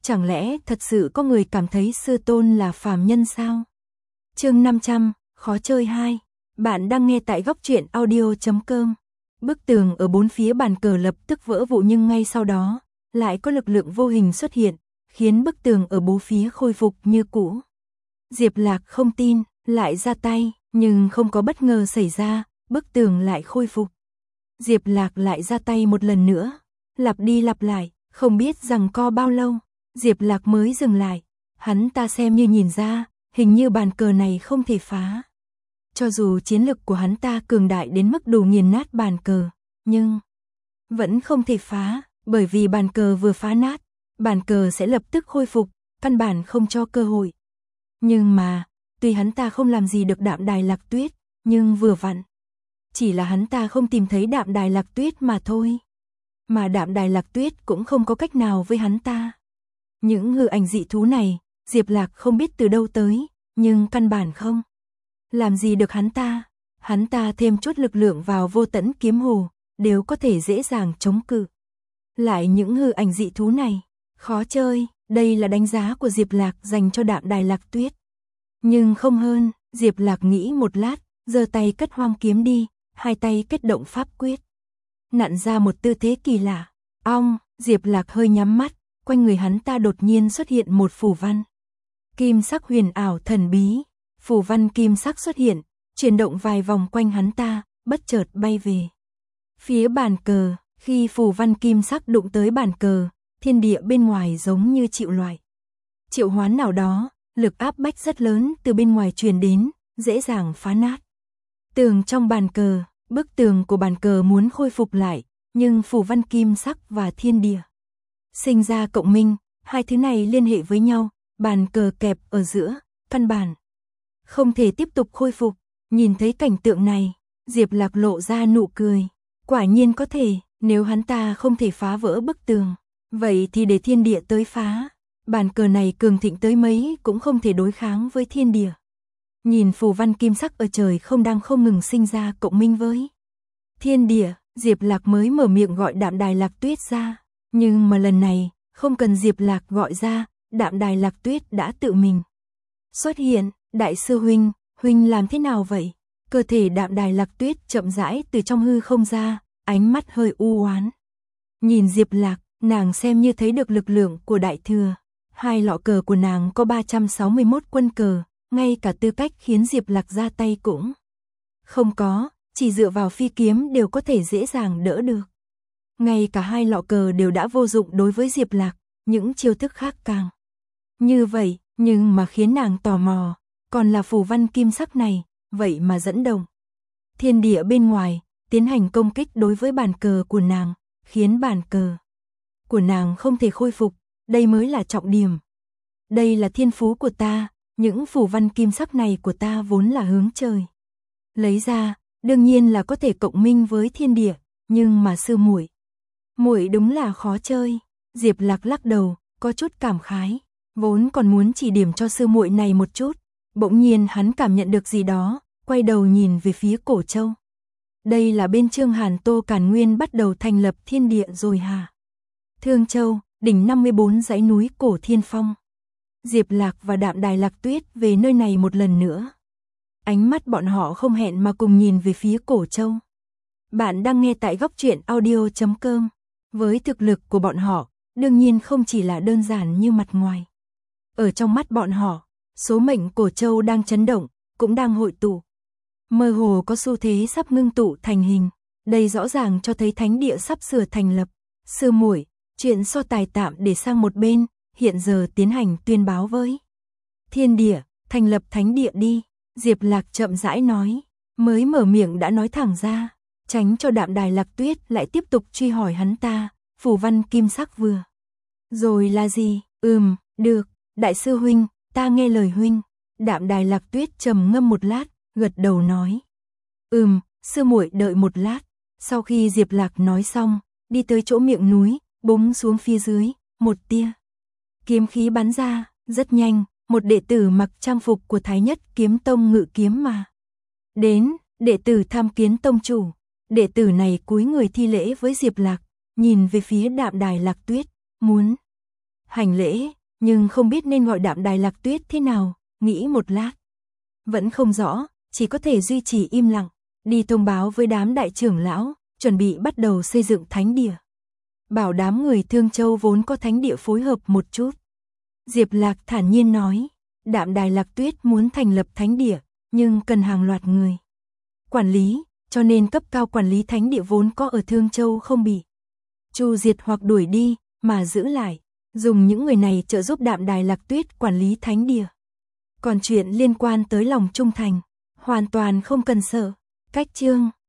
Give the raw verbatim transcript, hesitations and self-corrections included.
Chẳng lẽ thật sự có người cảm thấy sư tôn là phàm nhân sao? Chương năm trăm, khó chơi hai. Bạn đang nghe tại góc truyện audio chấm com. Bức tường ở bốn phía bàn cờ lập tức vỡ vụn, nhưng ngay sau đó, lại có lực lượng vô hình xuất hiện, khiến bức tường ở bốn phía khôi phục như cũ. Diệp Lạc không tin, lại ra tay, nhưng không có bất ngờ xảy ra, bức tường lại khôi phục. Diệp Lạc lại ra tay một lần nữa, lặp đi lặp lại, không biết rằng co bao lâu, Diệp Lạc mới dừng lại. Hắn ta xem như nhìn ra, hình như bàn cờ này không thể phá. Cho dù chiến lực của hắn ta cường đại đến mức đủ nghiền nát bàn cờ, nhưng vẫn không thể phá, bởi vì bàn cờ vừa phá nát, bàn cờ sẽ lập tức khôi phục, căn bản không cho cơ hội. Nhưng mà, tuy hắn ta không làm gì được Đạm Đài Lạc Tuyết, nhưng vừa vặn, chỉ là hắn ta không tìm thấy Đạm Đài Lạc Tuyết mà thôi. Mà Đạm Đài Lạc Tuyết cũng không có cách nào với hắn ta. Những hư ảnh dị thú này, Diệp Lạc không biết từ đâu tới, nhưng căn bản không làm gì được hắn ta. Hắn ta thêm chút lực lượng vào Vô Tẫn Kiếm Hồ, đều có thể dễ dàng chống cự. Lại những hư ảnh dị thú này, khó chơi, đây là đánh giá của Diệp Lạc dành cho Đạm Đài Lạc Tuyết. Nhưng không hơn, Diệp Lạc nghĩ một lát, giơ tay cất Hoang Kiếm đi, hai tay kết động pháp quyết. Nặn ra một tư thế kỳ lạ. Ong, Diệp Lạc hơi nhắm mắt, quanh người hắn ta đột nhiên xuất hiện một phù văn. Kim sắc huyền ảo thần bí, phù văn kim sắc xuất hiện, chuyển động vài vòng quanh hắn ta, bất chợt bay về phía bàn cờ. Khi phù văn kim sắc đụng tới bàn cờ, thiên địa bên ngoài giống như chịu loại triệu hoán nào đó, lực áp bách rất lớn từ bên ngoài truyền đến, dễ dàng phá nát tường trong bàn cờ. Bức tường của bàn cờ muốn khôi phục lại, nhưng phù văn kim sắc và thiên địa sinh ra cộng minh, hai thứ này liên hệ với nhau, bàn cờ kẹp ở giữa, căn bản không thể tiếp tục khôi phục. Nhìn thấy cảnh tượng này, Diệp Lạc lộ ra nụ cười. Quả nhiên có thể, nếu hắn ta không thể phá vỡ bức tường, vậy thì để thiên địa tới phá. Bàn cờ này cường thịnh tới mấy cũng không thể đối kháng với thiên địa. Nhìn phù văn kim sắc ở trời không đang không ngừng sinh ra cộng minh với thiên địa, Diệp Lạc mới mở miệng gọi Đạm Đài Lạc Tuyết ra. Nhưng mà lần này, không cần Diệp Lạc gọi ra, Đạm Đài Lạc Tuyết đã tự mình xuất hiện. Đại sư huynh, huynh làm thế nào vậy? Cơ thể Đạm Đài Lạc Tuyết chậm rãi từ trong hư không ra, ánh mắt hơi u oán. Nhìn Diệp Lạc, nàng xem như thấy được lực lượng của Đại Thừa. Hai lọ cờ của nàng có ba trăm sáu mươi mốt quân cờ, ngay cả tư cách khiến Diệp Lạc ra tay cũng không có, chỉ dựa vào phi kiếm đều có thể dễ dàng đỡ được. Ngay cả hai lọ cờ đều đã vô dụng đối với Diệp Lạc, những chiêu thức khác càng như vậy, nhưng mà khiến nàng tò mò, còn là phù văn kim sắc này, vậy mà dẫn động thiên địa bên ngoài, tiến hành công kích đối với bàn cờ của nàng, khiến bàn cờ của nàng không thể khôi phục, đây mới là trọng điểm. Đây là thiên phú của ta, những phù văn kim sắc này của ta vốn là hướng trời lấy ra, đương nhiên là có thể cộng minh với thiên địa, nhưng mà sư muội, muội đúng là khó chơi. Diệp Lạc lắc đầu, có chút cảm khái, vốn còn muốn chỉ điểm cho sư muội này một chút, bỗng nhiên hắn cảm nhận được gì đó, quay đầu nhìn về phía Cổ Châu. Đây là bên Trương Hàn Tô Càn Nguyên bắt đầu thành lập thiên địa rồi hả? Thương Châu, đỉnh năm mươi bốn dãy núi Cổ Thiên Phong. Diệp Lạc và Đạm Đài Lạc Tuyết về nơi này một lần nữa. Ánh mắt bọn họ không hẹn mà cùng nhìn về phía Cổ Châu. Bạn đang nghe tại góc truyện audio chấm com. Với thực lực của bọn họ, đương nhiên không chỉ là đơn giản như mặt ngoài. Ở trong mắt bọn họ, số mệnh Cổ Châu đang chấn động, cũng đang hội tụ. Mơ hồ có xu thế sắp ngưng tụ thành hình. Đây rõ ràng cho thấy thánh địa sắp sửa thành lập. Sư muội, chuyện so tài tạm để sang một bên, hiện giờ tiến hành tuyên báo với thiên địa, thành lập thánh địa đi. Diệp Lạc chậm rãi nói, mới mở miệng đã nói thẳng ra, tránh cho Đạm Đài Lạc Tuyết lại tiếp tục truy hỏi hắn ta. Phù văn kim sắc vừa rồi là gì? Ừm, được, đại sư huynh, ta nghe lời huynh. Đạm Đài Lạc Tuyết trầm ngâm một lát, gật đầu nói, ừm, sư muội đợi một lát. Sau khi Diệp Lạc nói xong, đi tới chỗ miệng núi, búng xuống phía dưới, một tia kiếm khí bắn ra, rất nhanh, một đệ tử mặc trang phục của Thái Nhất Kiếm Tông ngự kiếm mà đến. Đệ tử tham kiến tông chủ. Đệ tử này cúi người thi lễ với Diệp Lạc, nhìn về phía Đạm Đài Lạc Tuyết, muốn hành lễ, nhưng không biết nên gọi Đạm Đài Lạc Tuyết thế nào, nghĩ một lát. Vẫn không rõ, chỉ có thể duy trì im lặng, đi thông báo với đám đại trưởng lão, chuẩn bị bắt đầu xây dựng thánh địa. Bảo đám người Thương Châu vốn có thánh địa phối hợp một chút. Diệp Lạc thản nhiên nói, Đạm Đài Lạc Tuyết muốn thành lập thánh địa, nhưng cần hàng loạt người quản lý, cho nên cấp cao quản lý thánh địa vốn có ở Thương Châu không bị tru diệt hoặc đuổi đi, mà giữ lại, dùng những người này trợ giúp Đạm Đài Lạc Tuyết quản lý thánh địa. Còn chuyện liên quan tới lòng trung thành, hoàn toàn không cần sợ. Cách chương